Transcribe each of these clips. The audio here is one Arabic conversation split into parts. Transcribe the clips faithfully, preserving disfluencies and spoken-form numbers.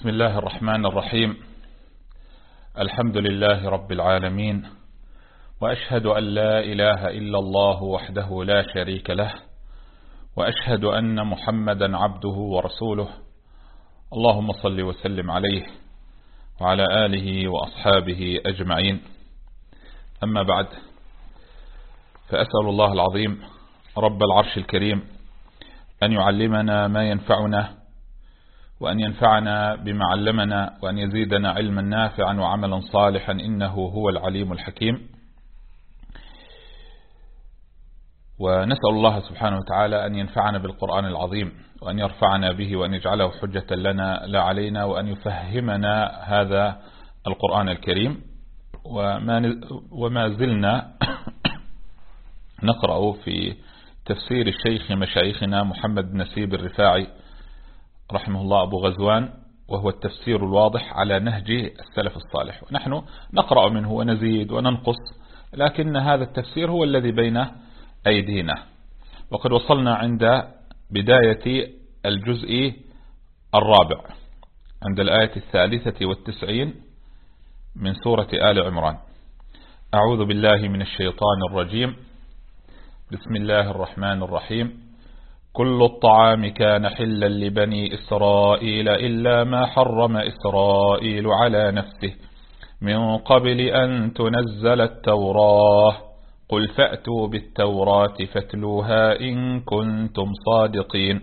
بسم الله الرحمن الرحيم. الحمد لله رب العالمين، وأشهد أن لا إله إلا الله وحده لا شريك له، وأشهد أن محمدا عبده ورسوله. اللهم صل وسلم عليه وعلى آله وأصحابه أجمعين. أما بعد، فأسأل الله العظيم رب العرش الكريم أن يعلمنا ما ينفعنا، وأن ينفعنا بما علمنا، وأن يزيدنا علما نافعا وعملا صالحا، إنه هو العليم الحكيم. ونسأل الله سبحانه وتعالى أن ينفعنا بالقرآن العظيم، وأن يرفعنا به، وأن يجعله حجة لنا لا علينا، وأن يفهمنا هذا القرآن الكريم. وما, وما زلنا نقرأ في تفسير الشيخ مشايخنا محمد بن نسيب الرفاعي رحمه الله أبو غزوان، وهو التفسير الواضح على نهج السلف الصالح. ونحن نقرأ منه ونزيد وننقص، لكن هذا التفسير هو الذي بين أيدينا. وقد وصلنا عند بداية الجزء الرابع، عند الآية الثالثة والتسعين من سورة آل عمران. أعوذ بالله من الشيطان الرجيم. بسم الله الرحمن الرحيم. كل الطعام كان حلا لبني إسرائيل إلا ما حرم إسرائيل على نفسه من قبل أن تنزل التوراة قل فأتوا بالتوراة فاتلوها إن كنتم صادقين.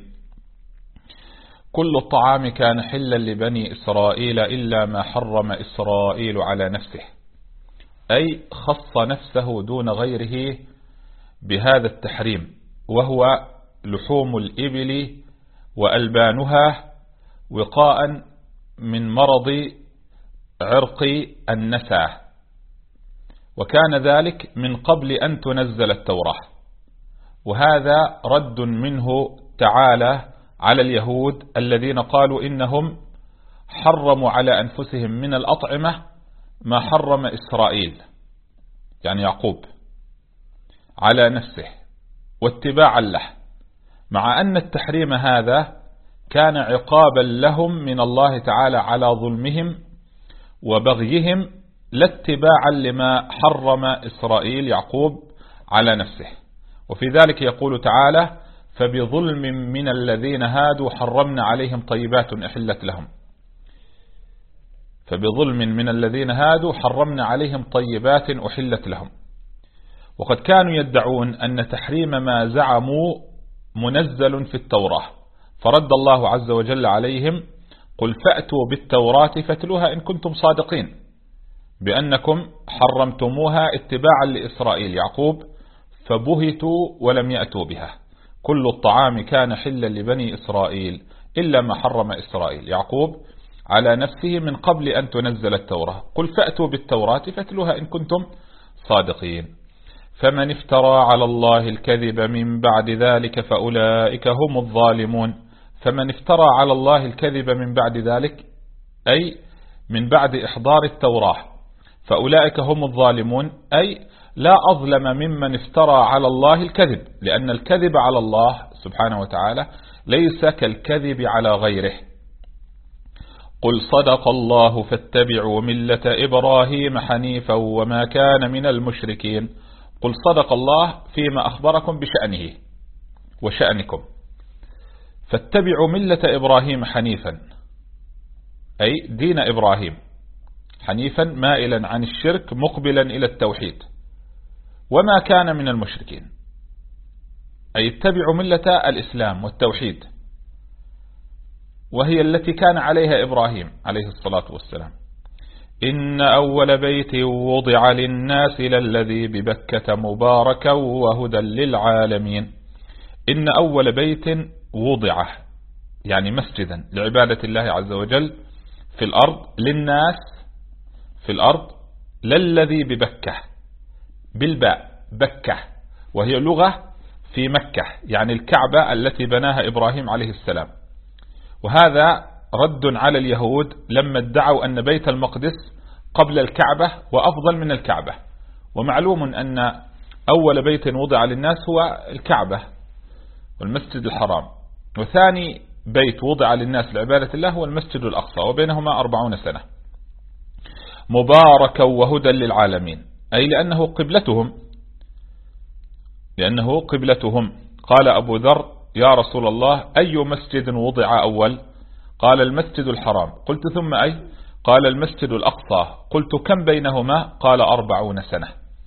كل الطعام كان حلا لبني إسرائيل إلا ما حرم إسرائيل على نفسه، أي خص نفسه دون غيره بهذا التحريم، وهو لحوم الإبل وألبانها وقاء من مرض عرق النسى، وكان ذلك من قبل أن تنزل التوراة. وهذا رد منه تعالى على اليهود الذين قالوا إنهم حرموا على أنفسهم من الأطعمة ما حرم إسرائيل، يعني يعقوب، على نفسه واتباعا له، مع أن التحريم هذا كان عقابا لهم من الله تعالى على ظلمهم وبغيهم، لا اتباعا لما حرم إسرائيل يعقوب على نفسه. وفي ذلك يقول تعالى: فبظلم من الذين هادوا حرمنا عليهم طيبات أحلت لهم. فبظلم من الذين هادوا حرمنا عليهم طيبات أحلت لهم. وقد كانوا يدعون أن تحريم ما زعموا منزل في التوراة، فرد الله عز وجل عليهم: قل فأتوا بالتوراة فاتلوها إن كنتم صادقين، بأنكم حرمتموها اتباعا لإسرائيل يعقوب فبهتوا ولم يأتوا بها. كل الطعام كان حلا لبني إسرائيل إلا ما حرم إسرائيل يعقوب على نفسه من قبل أن تنزل التوراة قل فأتوا بالتوراة فاتلوها إن كنتم صادقين. فمن افترى على الله الكذب من بعد ذلك فأولئك هم الظالمون. فمن افترى على الله الكذب من بعد ذلك، أي من بعد إحضار التوراة، فأولئك هم الظالمون، أي لا أظلم ممن افترى على الله الكذب، لأن الكذب على الله سبحانه وتعالى ليس كالكذب على غيره. قل صدق الله فاتبعوا ملة إبراهيم حنيفا وما كان من المشركين. قل صدق الله فيما أخبركم بشأنه وشأنكم، فاتبعوا ملة إبراهيم حنيفا، أي دين إبراهيم، حنيفا مائلا عن الشرك مقبلا إلى التوحيد، وما كان من المشركين، أي اتبعوا ملة الإسلام والتوحيد، وهي التي كان عليها إبراهيم عليه الصلاة والسلام. إن أول بيت وضع للناس للذي ببكة مباركا وهدى للعالمين. إن أول بيت وضع، يعني مسجدا لعبادة الله عز وجل في الأرض، للناس في الأرض، للذي ببكة بالباء بكة، وهي لغة في مكة، يعني الكعبة التي بناها إبراهيم عليه السلام. وهذا رد على اليهود لما ادعوا أن بيت المقدس قبل الكعبة وأفضل من الكعبة. ومعلوم أن أول بيت وضع للناس هو الكعبة والمسجد الحرام، وثاني بيت وضع للناس لعبادة الله هو المسجد الأقصى، وبينهما أربعون سنة، مباركا وهدى للعالمين، أي لأنه قبلتهم لأنه قبلتهم. قال أبو ذر: يا رسول الله، أي مسجد وضع أول؟ قال: المسجد الحرام. قلت: ثم أي؟ قال: المسجد الأقصى. قلت: كم بينهما؟ قال: أربعون سنة.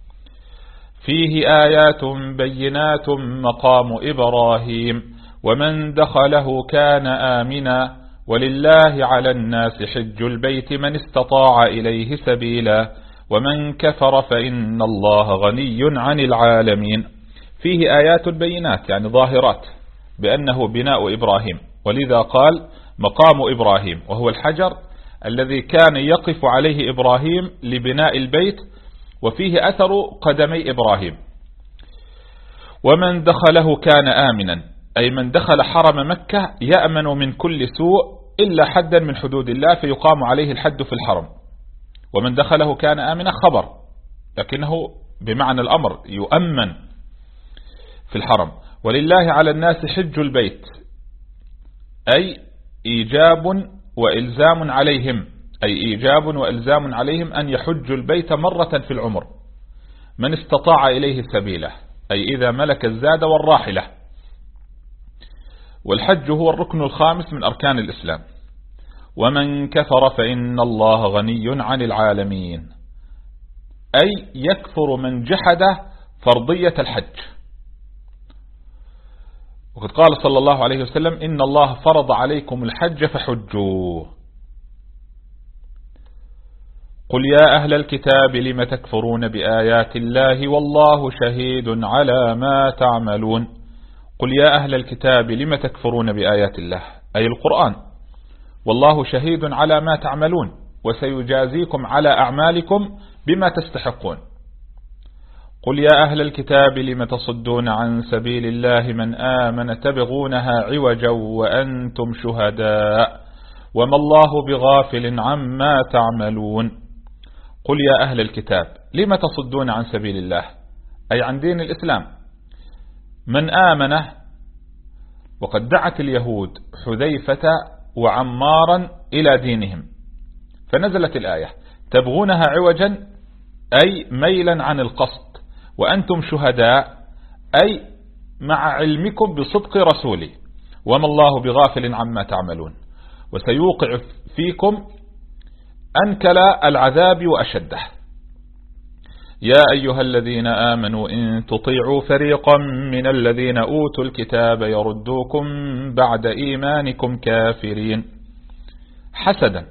فيه آيات بينات مقام إبراهيم ومن دخله كان آمنا ولله على الناس حج البيت من استطاع إليه سبيلا ومن كفر فإن الله غني عن العالمين. فيه آيات بينات يعني ظاهرات بأنه بناء إبراهيم، ولذا قال مقام إبراهيم، وهو الحجر الذي كان يقف عليه إبراهيم لبناء البيت، وفيه أثر قدمي إبراهيم. ومن دخله كان آمنا، أي من دخل حرم مكة يأمن من كل سوء إلا حدا من حدود الله فيقام عليه الحد في الحرم. ومن دخله كان آمنا خبر، لكنه بمعنى الأمر يؤمن في الحرم. ولله على الناس حج البيت، أي إيجاب وإلزام عليهم، أي إيجاب وإلزام عليهم أن يحجوا البيت مرة في العمر من استطاع إليه سبيله، أي إذا ملك الزاد والراحلة. والحج هو الركن الخامس من أركان الإسلام. ومن كفر فإن الله غني عن العالمين، أي يكفر من جحد فرضية الحج. وقد قال صلى الله عليه وسلم: إن الله فرض عليكم الحج فحجوا. قل يا أهل الكتاب لم تكفرون بآيات الله والله شهيد على ما تعملون. قل يا أهل الكتاب لم تكفرون بآيات الله، أي القرآن، والله شهيد على ما تعملون وسيجازيكم على أعمالكم بما تستحقون. قل يا أهل الكتاب لم تصدون عن سبيل الله من آمن تبغونها عوجا وأنتم شهداء وما الله بغافل عما تعملون. قل يا أهل الكتاب لم تصدون عن سبيل الله، أي عن دين الإسلام. من آمن، وقد دعت اليهود حذيفة وعمارا إلى دينهم، فنزلت الآية: تبغونها عوجا، أي ميلا عن القصد، وأنتم شهداء، أي مع علمكم بصدق رسولي، وما الله بغافل عما تعملون، وسيوقع فيكم أنكل العذاب وأشده. يا أيها الذين آمنوا إن تطيعوا فريقا من الذين أوتوا الكتاب يردوكم بعد إيمانكم كافرين. حسدا،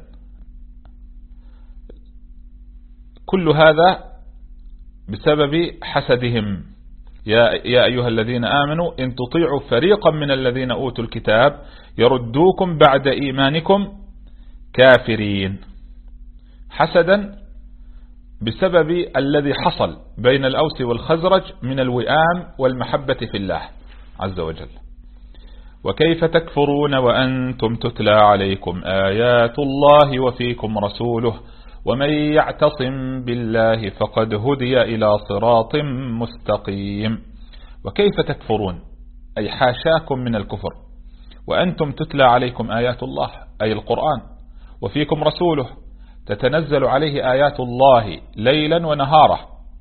كل هذا بسبب حسدهم. يا, يا أيها الذين آمنوا إن تطيعوا فريقا من الذين أوتوا الكتاب يردوكم بعد إيمانكم كافرين. حسدا بسبب الذي حصل بين الأوس والخزرج من الوئام والمحبة في الله عز وجل. وكيف تكفرون وأنتم تتلى عليكم آيات الله وفيكم رسوله ومن يعتصم بالله فقد هدي إلى صراط مستقيم. وكيف تكفرون، أي حاشاكم من الكفر، وأنتم تتلى عليكم آيات الله، أي القرآن، وفيكم رسوله، تتنزل عليه آيات الله ليلا ونهارا.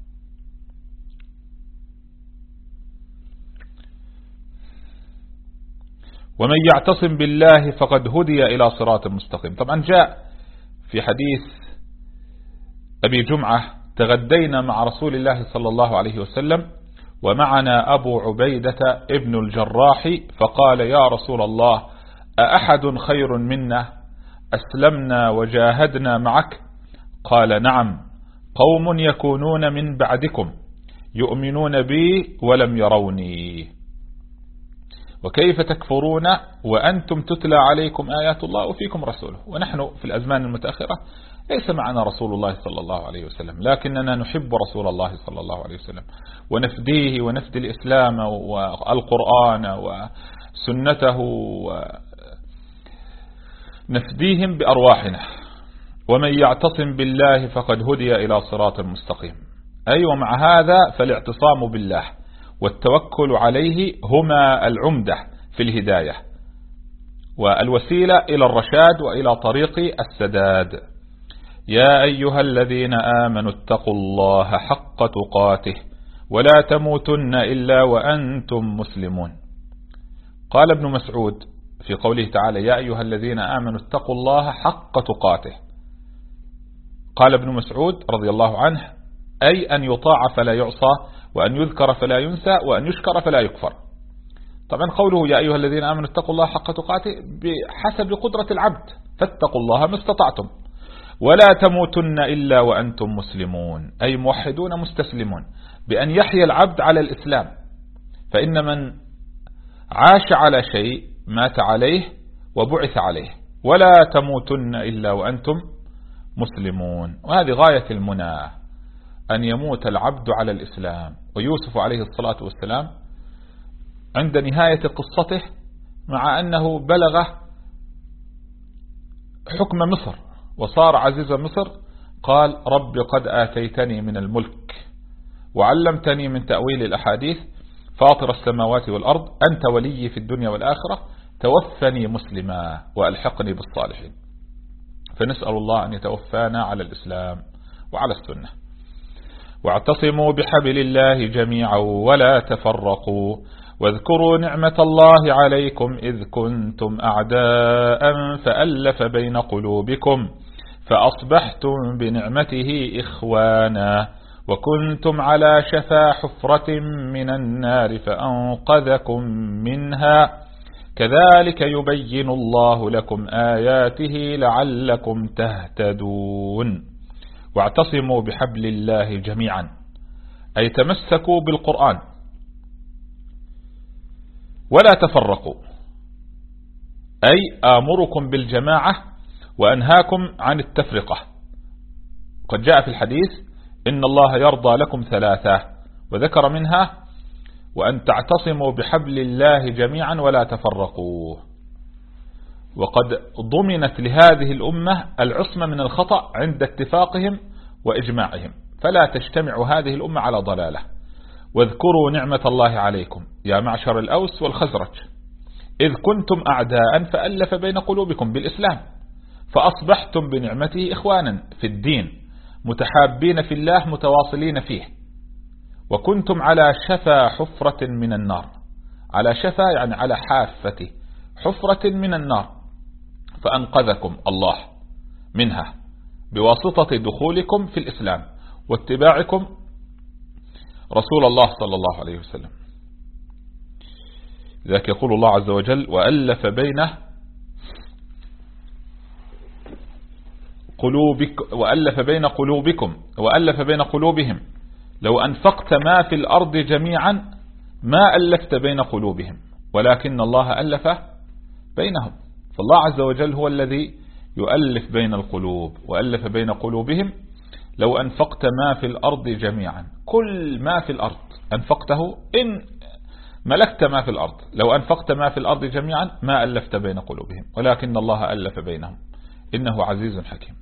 ومن يعتصم بالله فقد هدي إلى صراط مستقيم. طبعا جاء في حديث أبي جمعة: تغدينا مع رسول الله صلى الله عليه وسلم ومعنا أبو عبيدة ابن الجراح، فقال: يا رسول الله، أأحد خير منا أسلمنا وجاهدنا معك؟ قال: نعم، قوم يكونون من بعدكم يؤمنون بي ولم يروني. وكيف تكفرون وأنتم تتلى عليكم آيات الله وفيكم رسوله. ونحن في الأزمان المتأخرة ليس معنا رسول الله صلى الله عليه وسلم، لكننا نحب رسول الله صلى الله عليه وسلم ونفديه ونفدي الإسلام والقرآن وسنته، ونفديهم بأرواحنا. ومن يعتصم بالله فقد هدي إلى صراط مستقيم، أي ومع هذا فالاعتصام بالله والتوكل عليه هما العمدة في الهداية، والوسيلة إلى الرشاد وإلى طريق السداد. يا أيها الذين آمنوا اتقوا الله حق تقاته ولا تموتن إلا وأنتم مسلمون. قال ابن مسعود في قوله تعالى يا أيها الذين آمنوا اتقوا الله حق تقاته، قال ابن مسعود رضي الله عنه أي أن يطاع فلا يعصى، وأن يذكر فلا ينسى، وأن يشكر فلا يكفر. طبعا قوله يا أيها الذين آمنوا اتقوا الله حق تقاته بحسب قدرة العبد، فاتقوا الله ما استطعتم. ولا تموتن إلا وأنتم مسلمون، أي موحدون مستسلمون، بأن يحيى العبد على الإسلام، فإن من عاش على شيء مات عليه وبعث عليه. ولا تموتن إلا وأنتم مسلمون، وهذه غاية المنى أن يموت العبد على الإسلام. ويوسف عليه الصلاة والسلام عند نهاية قصته مع أنه بلغ حكم مصر وصار عزيز مصر قال رب قد آتيتني من الملك وعلمتني من تأويل الأحاديث فاطر السماوات والأرض أنت ولي في الدنيا والآخرة توفني مسلما وألحقني بالصالحين. فنسأل الله أن يتوفانا على الإسلام وعلى السنة. واعتصموا بحبل الله جميعا ولا تفرقوا واذكروا نعمة الله عليكم إذ كنتم أعداء فألف بين قلوبكم فأصبحتم بنعمته إخوانا وكنتم على شفا حفرة من النار فأنقذكم منها كذلك يبين الله لكم آياته لعلكم تهتدون. واعتصموا بحبل الله جميعا أي تمسكوا بالقرآن ولا تفرقوا، أي آمركم بالجماعة وأنهاكم عن التفرقة. قد جاء في الحديث إن الله يرضى لكم ثلاثة، وذكر منها وأن تعتصموا بحبل الله جميعا ولا تفرقوا. وقد ضمنت لهذه الأمة العصمة من الخطأ عند اتفاقهم وإجماعهم، فلا تجتمع هذه الأمة على ضلالة. واذكروا نعمة الله عليكم يا معشر الأوس والخزرج إذ كنتم أعداء فألف بين قلوبكم بالإسلام فأصبحتم بنعمته إخوانا في الدين متحابين في الله متواصلين فيه. وكنتم على شفا حفرة من النار، على شفا يعني على حافة حفرة من النار فأنقذكم الله منها بواسطة دخولكم في الإسلام واتباعكم رسول الله صلى الله عليه وسلم. لذلك يقول الله عز وجل وألف بين قلوبك وألف بين قلوبكم وألف بين قلوبهم لو أنفقت ما في الأرض جميعا ما ألفت بين قلوبهم ولكن الله ألف بينهم. فالله عز وجل هو الذي يؤلف بين القلوب وألف بين قلوبهم. لو أنفقت ما في الأرض جميعا، كل ما في الأرض أنفقته إن ملكت ما في الأرض، لو أنفقت ما في الأرض جميعا ما ألفت بين قلوبهم ولكن الله ألف بينهم إنه عزيز حكيم.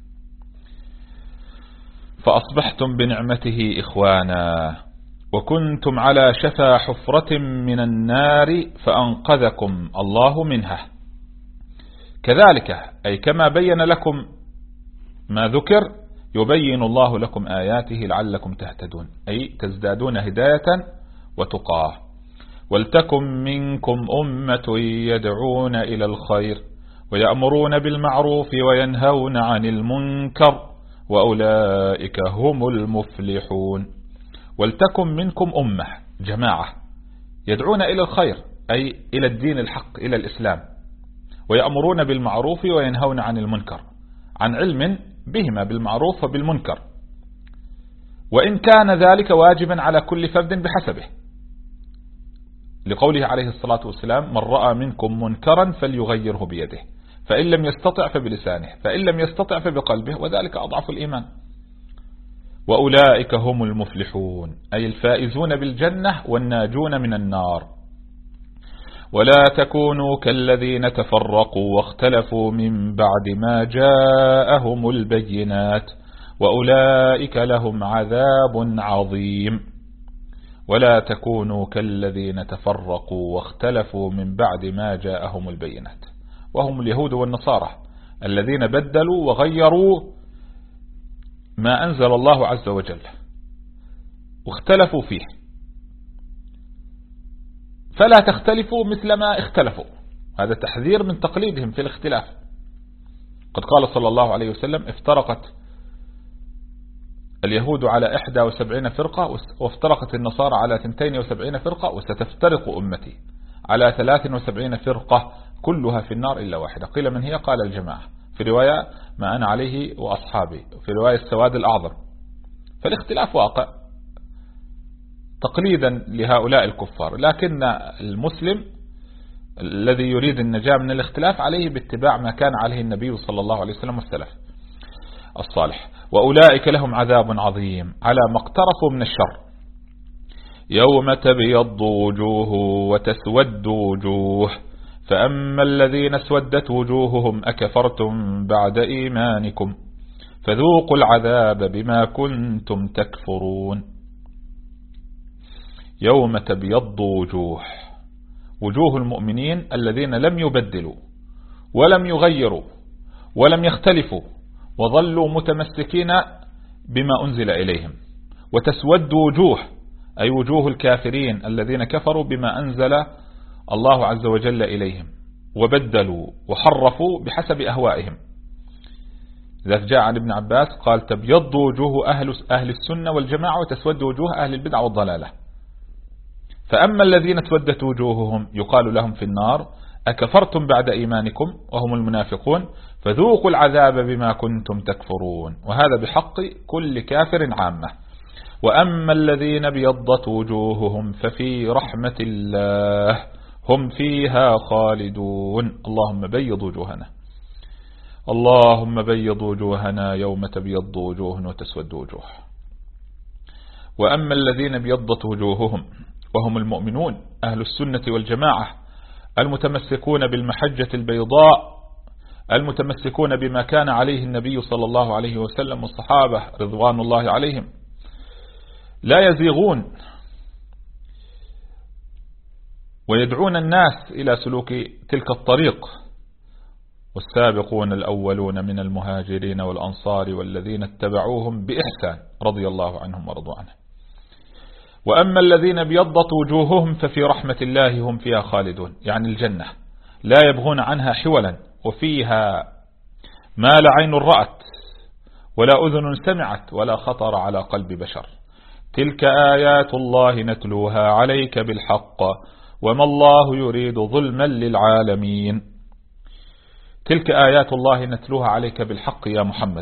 فأصبحتم بنعمته إخوانا وكنتم على شفا حفرة من النار فأنقذكم الله منها كذلك أي كما بين لكم ما ذكر يبين الله لكم آياته لعلكم تهتدون، أي تزدادون هداية وتقاه. ولتكن منكم أمة يدعون إلى الخير ويأمرون بالمعروف وينهون عن المنكر وأولئك هم المفلحون. ولتكن منكم أمة جماعة يدعون إلى الخير أي إلى الدين الحق إلى الإسلام، ويأمرون بالمعروف وينهون عن المنكر، عن علم بهما بالمعروف وبالمنكر، وإن كان ذلك واجبا على كل فرد بحسبه، لقوله عليه الصلاة والسلام من رأى منكم منكرا فليغيره بيده فإن لم يستطع فبلسانه فإن لم يستطع فبقلبه وذلك أضعف الإيمان. وأولئك هم المفلحون أي الفائزون بالجنة والناجون من النار. ولا تكونوا كالذين تفرقوا واختلفوا من بعد ما جاءهم البينات وأولئك لهم عذاب عظيم. ولا تكونوا كالذين تفرقوا واختلفوا من بعد ما جاءهم البينات، وهم اليهود والنصارى الذين بدلوا وغيروا ما أنزل الله عز وجل واختلفوا فيه، فلا تختلفوا مثل ما اختلفوا. هذا تحذير من تقليدهم في الاختلاف. قد قال صلى الله عليه وسلم: افترقت اليهود على إحدى وسبعين فرقة، وافترقت النصارى على ثنتين وسبعين فرقة، وستفترق أمتي على ثلاث وسبعين فرقة كلها في النار إلا واحدة. قيل: من هي؟ قال: الجماعة. في رواية: ما أنا عليه وأصحابي. في رواية: السواد الأعظم. فالاختلاف واقع تقليدا لهؤلاء الكفار، لكن المسلم الذي يريد النجاة من الاختلاف عليه باتباع ما كان عليه النبي صلى الله عليه وسلم والسلف الصالح. وأولئك لهم عذاب عظيم على ما اقترفوا من الشر. يوم تبيض وجوه وتسود وجوه، فأما الذين اسودت وجوههم أكفرتم بعد إيمانكم فذوقوا العذاب بما كنتم تكفرون. يوم تبيض وجوه، وجوه المؤمنين الذين لم يبدلوا ولم يغيروا ولم يختلفوا وظلوا متمسكين بما أنزل إليهم. وتسود وجوه أي وجوه الكافرين الذين كفروا بما أنزل الله عز وجل إليهم وبدلوا وحرفوا بحسب أهوائهم. إذا جاء عن ابن عباس قال: تبيض وجوه أهل, أهل السنة والجماعة وتسود وجوه أهل البدع والضلالة. فأما الذين اسودت وجوههم يقال لهم في النار: أكفرتم بعد إيمانكم، وهم المنافقون، فذوقوا العذاب بما كنتم تكفرون. وهذا بحق كل كافر عامة. وأما الذين ابيضت وجوههم ففي رحمة الله هم فيها خالدون. اللهم بيض وجوهنا، اللهم بيض وجوهنا يوم تبيض وجوه وتسود وجوه. وأما الذين ابيضت وجوههم وهم المؤمنون أهل السنة والجماعة المتمسكون بالمحجة البيضاء، المتمسكون بما كان عليه النبي صلى الله عليه وسلم والصحابة رضوان الله عليهم، لا يزيغون ويدعون الناس إلى سلوك تلك الطريق. والسابقون الأولون من المهاجرين والأنصار والذين اتبعوهم بإحسان رضي الله عنهم ورضوا عنه. وأما الذين ابيضت وجوههم ففي رحمة الله هم فيها خالدون، يعني الجنة لا يبغون عنها حولا، وفيها ما لا عين رأت ولا أذن سمعت ولا خطر على قلب بشر. تلك آيات الله نتلوها عليك بالحق وما الله يريد ظلما للعالمين. تلك آيات الله نتلوها عليك بالحق يا محمد،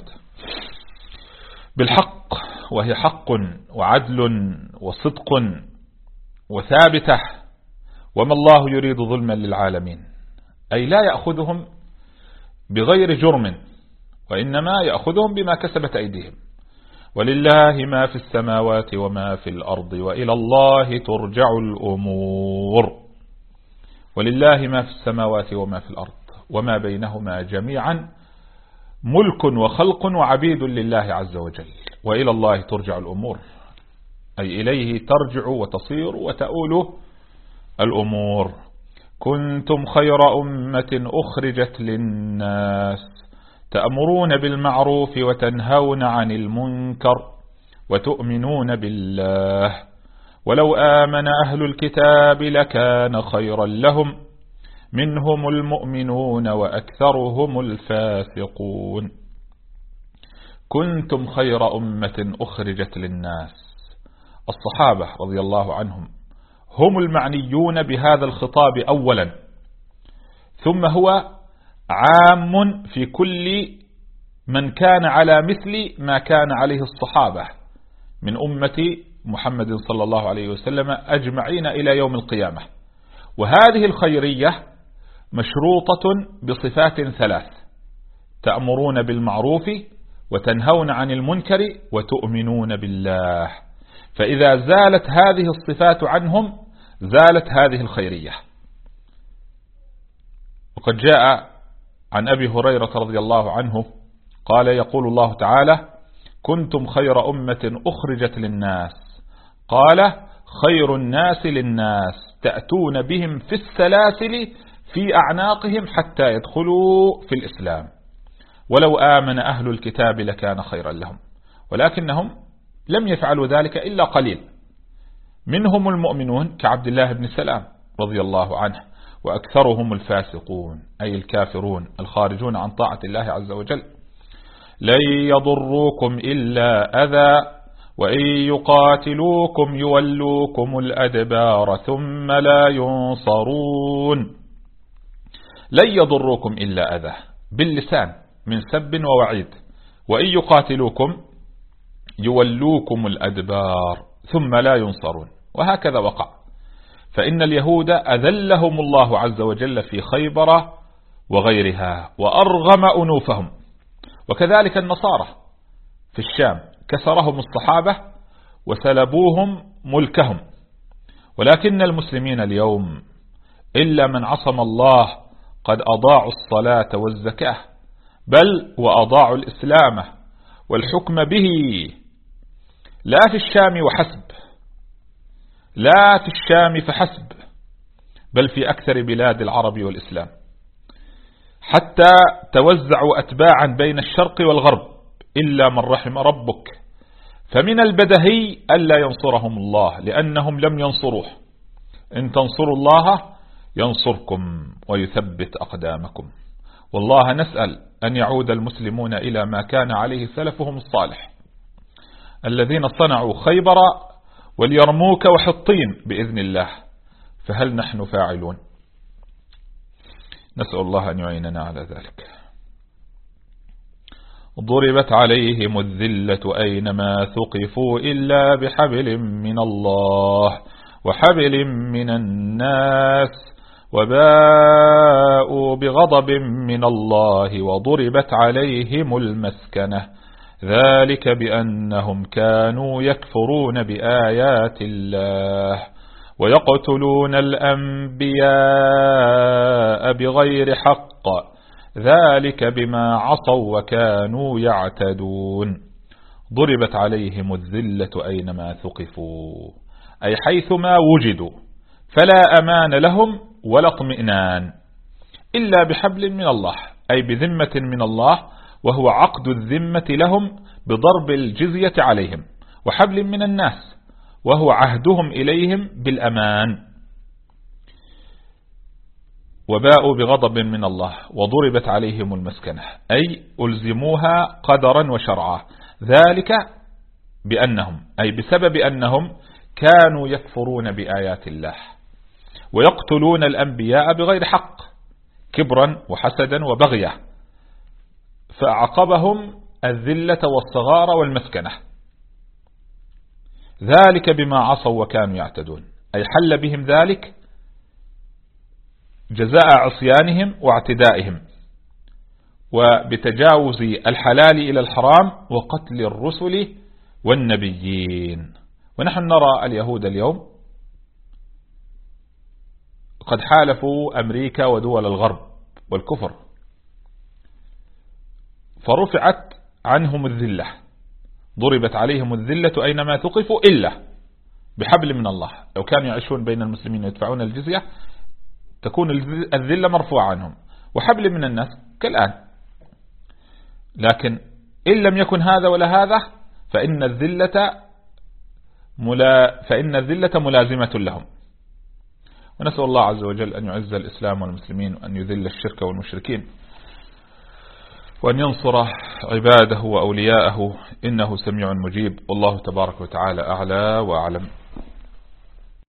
بالحق، وهي حق وعدل وصدق وثابتة. وما الله يريد ظلما للعالمين، أي لا يأخذهم بغير جرم، وإنما يأخذهم بما كسبت أيديهم. ولله ما في السماوات وما في الأرض وإلى الله ترجع الأمور. ولله ما في السماوات وما في الأرض وما بينهما جميعا ملك وخلق وعبيد لله عز وجل. وإلى الله ترجع الأمور، أي إليه ترجع وتصير وتؤول الأمور. كنتم خير أمة أخرجت للناس تأمرون بالمعروف وتنهون عن المنكر وتؤمنون بالله ولو آمن أهل الكتاب لكان خيرا لهم منهم المؤمنون وأكثرهم الفاسقون. كنتم خير أمة أخرجت للناس. الصحابة رضي الله عنهم هم المعنيون بهذا الخطاب أولا، ثم هو عام في كل من كان على مثل ما كان عليه الصحابة من أمة محمد صلى الله عليه وسلم أجمعين إلى يوم القيامة. وهذه الخيرية مشروطة بصفات ثلاث: تأمرون بالمعروف وتنهون عن المنكر وتؤمنون بالله. فإذا زالت هذه الصفات عنهم زالت هذه الخيرية. وقد جاء عن أبي هريرة رضي الله عنه قال: يقول الله تعالى: كنتم خير أمة أخرجت للناس. قال: خير الناس للناس تأتون بهم في السلاسل في أعناقهم حتى يدخلوا في الإسلام، ولو آمن أهل الكتاب لكان خيرا لهم، ولكنهم لم يفعلوا ذلك إلا قليل. منهم المؤمنون كعبد الله بن سلام رضي الله عنه، وأكثرهم الفاسقون أي الكافرون الخارجون عن طاعة الله عز وجل. لن يضروكم إلا أذى وإن يقاتلوكم يولوكم الأدبار ثم لا ينصرون. لن يضروكم إلا أذى باللسان من سب ووعيد، وإن يقاتلوكم يولوكم الأدبار ثم لا ينصرون، وهكذا وقع. فإن اليهود أذلهم الله عز وجل في خيبر وغيرها وأرغم أنوفهم، وكذلك النصارى في الشام كسرهم الصحابة وسلبوهم ملكهم. ولكن المسلمين اليوم إلا من عصم الله قد أضاعوا الصلاة والزكاة، بل وأضاعوا الإسلام والحكم به، لا في الشام وحسب، لا في الشام فحسب، بل في أكثر بلاد العرب والإسلام، حتى توزعوا أتباعا بين الشرق والغرب إلا من رحم ربك. فمن البدهي ألا ينصرهم الله لأنهم لم ينصروه. إن تنصروا الله ينصركم ويثبت أقدامكم. والله نسأل أن يعود المسلمون إلى ما كان عليه سلفهم الصالح الذين صنعوا خيبر واليرموك وحطين بإذن الله، فهل نحن فاعلون؟ نسأل الله أن يعيننا على ذلك. ضربت عليهم الذلة أينما ثقفوا إلا بحبل من الله وحبل من الناس وباءوا بغضب من الله وضربت عليهم المسكنة ذلك بأنهم كانوا يكفرون بآيات الله ويقتلون الأنبياء بغير حق ذلك بما عصوا وكانوا يعتدون. ضربت عليهم الذلة أينما ثقفوا أي حيثما وجدوا، فلا أمان لهم ولا اطمئنان إلا بحبل من الله أي بذمة من الله، وهو عقد الذمة لهم بضرب الجزية عليهم، وحبل من الناس وهو عهدهم إليهم بالأمان. وباءوا بغضب من الله وضربت عليهم المسكنة أي ألزموها قدرا وشرعا، ذلك بأنهم أي بسبب أنهم كانوا يكفرون بآيات الله ويقتلون الأنبياء بغير حق كبرا وحسدا وبغيا، فأعقبهم الذلة والصغار والمسكنة، ذلك بما عصوا وكانوا يعتدون أي حل بهم ذلك جزاء عصيانهم واعتدائهم وبتجاوز الحلال إلى الحرام وقتل الرسل والنبيين. ونحن نرى اليهود اليوم قد حالفوا أمريكا ودول الغرب والكفر، فرفعت عنهم الذلة، ضربت عليهم الذلة أينما ثقفوا إلا بحبل من الله. لو كانوا يعيشون بين المسلمين ويدفعون الجزية تكون الذلة مرفوعة عنهم، وحبل من الناس كالآن. لكن إن لم يكن هذا ولا هذا فإن الذلة ملا فإن الذلة ملازمة لهم. ونسأل الله عز وجل أن يعز الإسلام والمسلمين وأن يذل الشرك والمشركين وأن ينصر عباده وأولياءه إنه سميع مجيب. والله تبارك وتعالى أعلى وأعلم.